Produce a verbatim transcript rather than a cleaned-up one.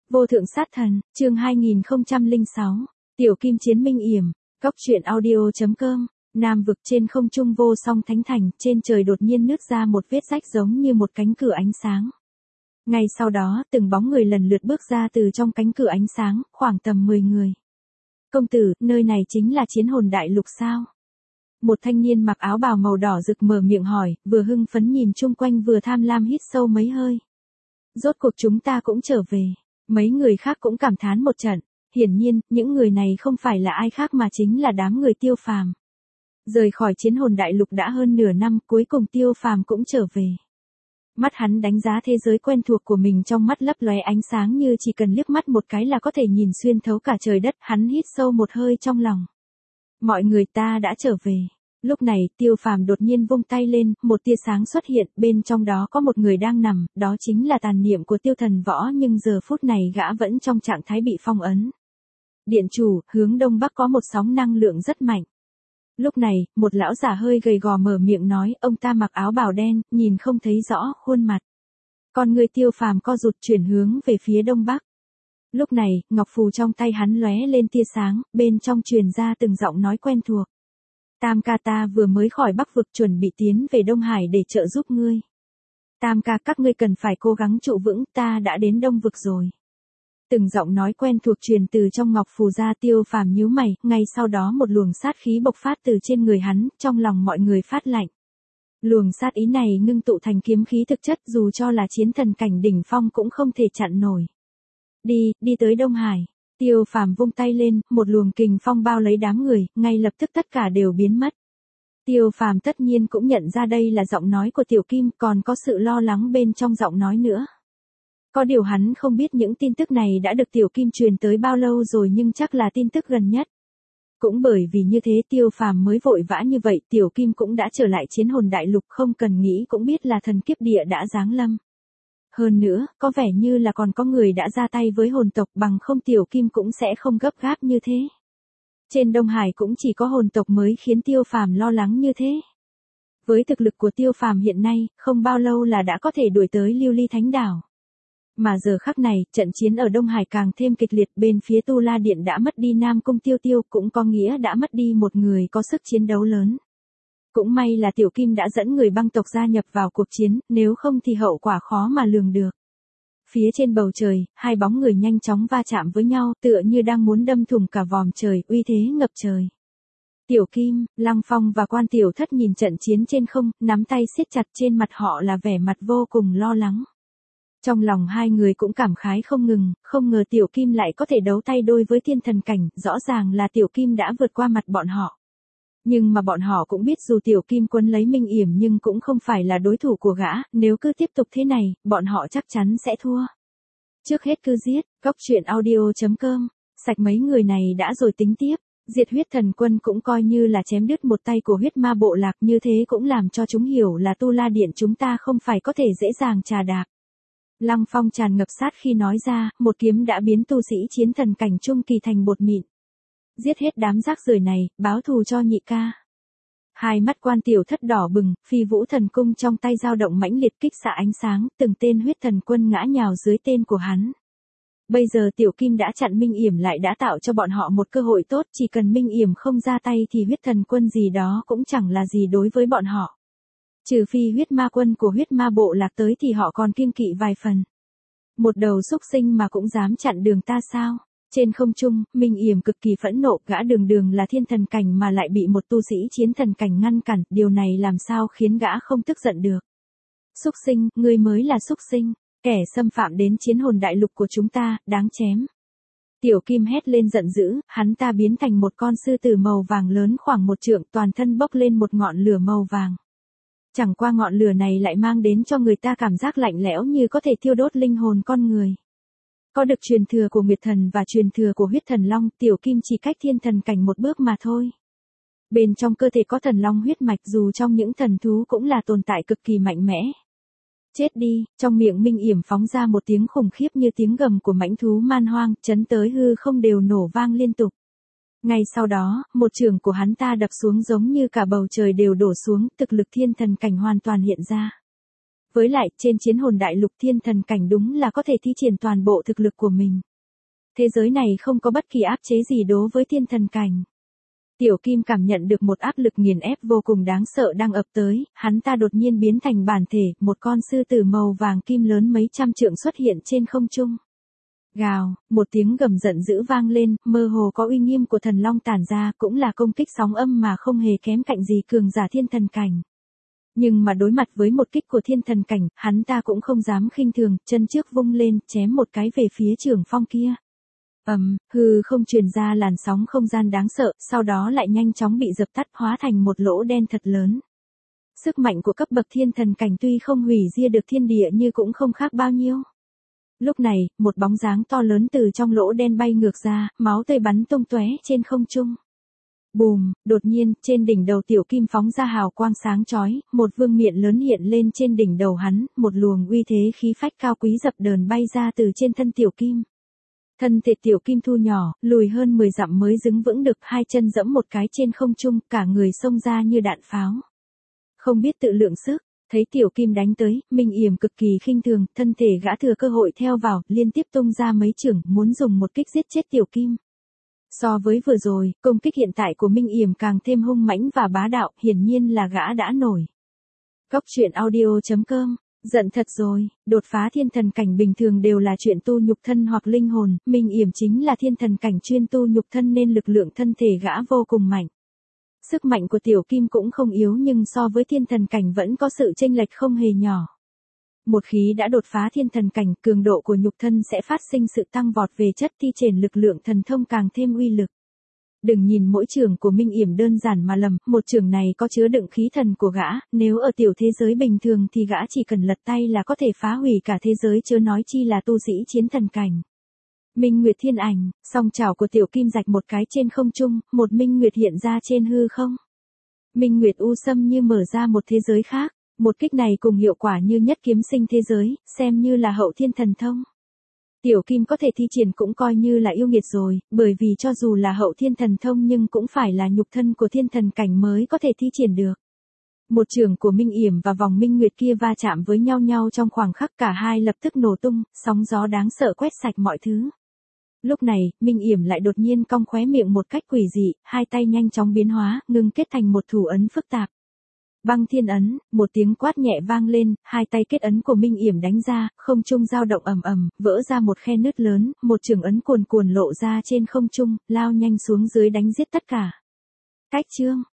Vô thượng sát thần, chương hai nghìn không trăm lẻ sáu, Tiểu Kim chiến Minh yểm, Cóc truyện audio chấm com. Nam vực trên không trung vô song thánh thành, trên trời đột nhiên nứt ra một vết rách giống như một cánh cửa ánh sáng. Ngay sau đó, từng bóng người lần lượt bước ra từ trong cánh cửa ánh sáng, khoảng tầm mười người. Công tử, nơi này chính là chiến hồn đại lục sao? Một thanh niên mặc áo bào màu đỏ rực mở miệng hỏi, vừa hưng phấn nhìn chung quanh vừa tham lam hít sâu mấy hơi. Rốt cuộc chúng ta cũng trở về. Mấy người khác cũng cảm thán một trận. Hiển nhiên, những người này không phải là ai khác mà chính là đám người Tiêu Phàm. Rời khỏi chiến hồn đại lục đã hơn nửa năm, cuối cùng Tiêu Phàm cũng trở về. Mắt hắn đánh giá thế giới quen thuộc của mình, trong mắt lấp lóe ánh sáng như chỉ cần liếc mắt một cái là có thể nhìn xuyên thấu cả trời đất. Hắn hít sâu một hơi trong lòng. Mọi người, ta đã trở về. Lúc này, Tiêu Phàm đột nhiên vung tay lên, một tia sáng xuất hiện, bên trong đó có một người đang nằm, đó chính là tàn niệm của Tiêu Thần Võ, nhưng giờ phút này gã vẫn trong trạng thái bị phong ấn. Điện chủ, hướng đông bắc có một sóng năng lượng rất mạnh. Lúc này, một lão già hơi gầy gò mở miệng nói, ông ta mặc áo bào đen, nhìn không thấy rõ khuôn mặt. Con người Tiêu Phàm co rụt chuyển hướng về phía đông bắc. Lúc này, ngọc phù trong tay hắn lóe lên tia sáng, bên trong truyền ra từng giọng nói quen thuộc. Tam ca, ta vừa mới khỏi Bắc vực chuẩn bị tiến về Đông Hải để trợ giúp ngươi. Tam ca, các ngươi cần phải cố gắng trụ vững, ta đã đến Đông vực rồi. Từng giọng nói quen thuộc truyền từ trong ngọc phù ra. Tiêu Phàm nhíu mày, ngay sau đó một luồng sát khí bộc phát từ trên người hắn, trong lòng mọi người phát lạnh. Luồng sát ý này ngưng tụ thành kiếm khí thực chất, dù cho là chiến thần cảnh đỉnh phong cũng không thể chặn nổi. Đi, đi tới Đông Hải. Tiêu Phàm vung tay lên, một luồng kình phong bao lấy đám người, ngay lập tức tất cả đều biến mất. Tiêu Phàm tất nhiên cũng nhận ra đây là giọng nói của Tiểu Kim, còn có sự lo lắng bên trong giọng nói nữa. Có điều hắn không biết những tin tức này đã được Tiểu Kim truyền tới bao lâu rồi, nhưng chắc là tin tức gần nhất. Cũng bởi vì như thế Tiêu Phàm mới vội vã như vậy, Tiểu Kim cũng đã trở lại chiến hồn đại lục, không cần nghĩ cũng biết là thần kiếp địa đã giáng lâm. Hơn nữa, có vẻ như là còn có người đã ra tay với hồn tộc, bằng không Tiểu Kim cũng sẽ không gấp gáp như thế. Trên Đông Hải cũng chỉ có hồn tộc mới khiến Tiêu Phàm lo lắng như thế. Với thực lực của Tiêu Phàm hiện nay, không bao lâu là đã có thể đuổi tới Lưu Ly Thánh Đảo. Mà giờ khắc này, trận chiến ở Đông Hải càng thêm kịch liệt, bên phía Tu La Điện đã mất đi Nam Cung Tiêu Tiêu, cũng có nghĩa đã mất đi một người có sức chiến đấu lớn. Cũng may là Tiểu Kim đã dẫn người băng tộc gia nhập vào cuộc chiến, nếu không thì hậu quả khó mà lường được. Phía trên bầu trời, hai bóng người nhanh chóng va chạm với nhau, tựa như đang muốn đâm thủng cả vòm trời, uy thế ngập trời. Tiểu Kim, Lăng Phong và Quan Tiểu Thất nhìn trận chiến trên không, nắm tay siết chặt, trên mặt họ là vẻ mặt vô cùng lo lắng. Trong lòng hai người cũng cảm khái không ngừng, không ngờ Tiểu Kim lại có thể đấu tay đôi với thiên thần cảnh, rõ ràng là Tiểu Kim đã vượt qua mặt bọn họ. Nhưng mà bọn họ cũng biết dù Tiểu Kim quấn lấy Minh yểm nhưng cũng không phải là đối thủ của gã, nếu cứ tiếp tục thế này, bọn họ chắc chắn sẽ thua. Trước hết cứ giết, Cóc truyện audio chấm com, sạch mấy người này đã rồi tính tiếp. Diệt huyết thần quân cũng coi như là chém đứt một tay của huyết ma bộ lạc, như thế cũng làm cho chúng hiểu là Tu La Điện chúng ta không phải có thể dễ dàng trà đạp. Lăng Phong tràn ngập sát khi nói ra, một kiếm đã biến tu sĩ chiến thần cảnh trung kỳ thành bột mịn. Giết hết đám rác rưởi này, báo thù cho nhị ca. Hai mắt Quan Tiểu Thất đỏ bừng, phi vũ thần cung trong tay dao động mãnh liệt kích xạ ánh sáng, từng tên huyết thần quân ngã nhào dưới tên của hắn. Bây giờ Tiểu Kim đã chặn Minh yểm lại đã tạo cho bọn họ một cơ hội tốt, chỉ cần Minh yểm không ra tay thì huyết thần quân gì đó cũng chẳng là gì đối với bọn họ. Trừ phi huyết ma quân của huyết ma bộ lạc tới thì họ còn kiêng kỵ vài phần. Một đầu xúc sinh mà cũng dám chặn đường ta sao? Trên không trung, Minh yểm cực kỳ phẫn nộ, gã đường đường là thiên thần cảnh mà lại bị một tu sĩ chiến thần cảnh ngăn cản, điều này làm sao khiến gã không tức giận được. Xúc sinh, ngươi mới là xúc sinh, kẻ xâm phạm đến chiến hồn đại lục của chúng ta, đáng chém. Tiểu Kim hét lên giận dữ, hắn ta biến thành một con sư tử màu vàng lớn khoảng một trượng, toàn thân bốc lên một ngọn lửa màu vàng. Chẳng qua ngọn lửa này lại mang đến cho người ta cảm giác lạnh lẽo như có thể thiêu đốt linh hồn con người. Có được truyền thừa của Nguyệt Thần và truyền thừa của huyết thần long, Tiểu Kim chỉ cách thiên thần cảnh một bước mà thôi. Bên trong cơ thể có thần long huyết mạch, dù trong những thần thú cũng là tồn tại cực kỳ mạnh mẽ. Chết đi, trong miệng Minh yểm phóng ra một tiếng khủng khiếp như tiếng gầm của mãnh thú man hoang, chấn tới hư không đều nổ vang liên tục. Ngay sau đó, một chưởng của hắn ta đập xuống giống như cả bầu trời đều đổ xuống, thực lực thiên thần cảnh hoàn toàn hiện ra. Với lại, trên chiến hồn đại lục thiên thần cảnh đúng là có thể thi triển toàn bộ thực lực của mình. Thế giới này không có bất kỳ áp chế gì đối với thiên thần cảnh. Tiểu Kim cảm nhận được một áp lực nghiền ép vô cùng đáng sợ đang ập tới, hắn ta đột nhiên biến thành bản thể, một con sư tử màu vàng kim lớn mấy trăm trượng xuất hiện trên không trung. Gào, một tiếng gầm giận dữ vang lên, mơ hồ có uy nghiêm của thần long tản ra, cũng là công kích sóng âm mà không hề kém cạnh gì cường giả thiên thần cảnh. Nhưng mà đối mặt với một kích của thiên thần cảnh, hắn ta cũng không dám khinh thường, chân trước vung lên, chém một cái về phía Trường Phong kia. Ầm, um, hư không truyền ra làn sóng không gian đáng sợ, sau đó lại nhanh chóng bị dập tắt hóa thành một lỗ đen thật lớn. Sức mạnh của cấp bậc thiên thần cảnh tuy không hủy diệt được thiên địa như cũng không khác bao nhiêu. Lúc này, một bóng dáng to lớn từ trong lỗ đen bay ngược ra, máu tươi bắn tung tóe trên không trung. Bùm, đột nhiên, trên đỉnh đầu Tiểu Kim phóng ra hào quang sáng chói, một vương miện lớn hiện lên trên đỉnh đầu hắn, một luồng uy thế khí phách cao quý dập dờn bay ra từ trên thân Tiểu Kim. Thân thể Tiểu Kim thu nhỏ, lùi hơn mười dặm mới đứng vững được, hai chân giẫm một cái trên không trung, cả người xông ra như đạn pháo. Không biết tự lượng sức, thấy Tiểu Kim đánh tới, Minh Yểm cực kỳ khinh thường, thân thể gã thừa cơ hội theo vào, liên tiếp tung ra mấy chưởng, muốn dùng một kích giết chết Tiểu Kim. So với vừa rồi, công kích hiện tại của Minh Yểm càng thêm hung mãnh và bá đạo, hiển nhiên là gã đã nổi. Góc truyện audio chấm com. Giận thật rồi, đột phá thiên thần cảnh bình thường đều là chuyện tu nhục thân hoặc linh hồn, Minh Yểm chính là thiên thần cảnh chuyên tu nhục thân nên lực lượng thân thể gã vô cùng mạnh. Sức mạnh của Tiểu Kim cũng không yếu nhưng so với thiên thần cảnh vẫn có sự chênh lệch không hề nhỏ. Một khi đã đột phá thiên thần cảnh, cường độ của nhục thân sẽ phát sinh sự tăng vọt về chất thi triển lực lượng thần thông càng thêm uy lực. Đừng nhìn mỗi chưởng của Minh Yểm đơn giản mà lầm, một chưởng này có chứa đựng khí thần của gã, nếu ở tiểu thế giới bình thường thì gã chỉ cần lật tay là có thể phá hủy cả thế giới chớ nói chi là tu sĩ chiến thần cảnh. Minh Nguyệt Thiên Ảnh, song chảo của Tiểu Kim rạch một cái trên không trung, một Minh Nguyệt hiện ra trên hư không. Minh Nguyệt u sâm như mở ra một thế giới khác, một kích này cùng hiệu quả như nhất kiếm sinh thế giới, xem như là hậu thiên thần thông. Tiểu Kim có thể thi triển cũng coi như là yêu nghiệt rồi, bởi vì cho dù là hậu thiên thần thông nhưng cũng phải là nhục thân của thiên thần cảnh mới có thể thi triển được. Một chưởng của Minh Yểm và vòng Minh Nguyệt kia va chạm với nhau nhau trong khoảng khắc cả hai lập tức nổ tung, sóng gió đáng sợ quét sạch mọi thứ. Lúc này, Minh Yểm lại đột nhiên cong khóe miệng một cách quỷ dị, hai tay nhanh chóng biến hóa, ngưng kết thành một thủ ấn phức tạp. Băng Thiên Ấn, một tiếng quát nhẹ vang lên, hai tay kết ấn của Minh Yểm đánh ra, không trung dao động ầm ầm, vỡ ra một khe nứt lớn, một chưởng ấn cuồn cuồn lộ ra trên không trung, lao nhanh xuống dưới đánh giết tất cả. Cách chương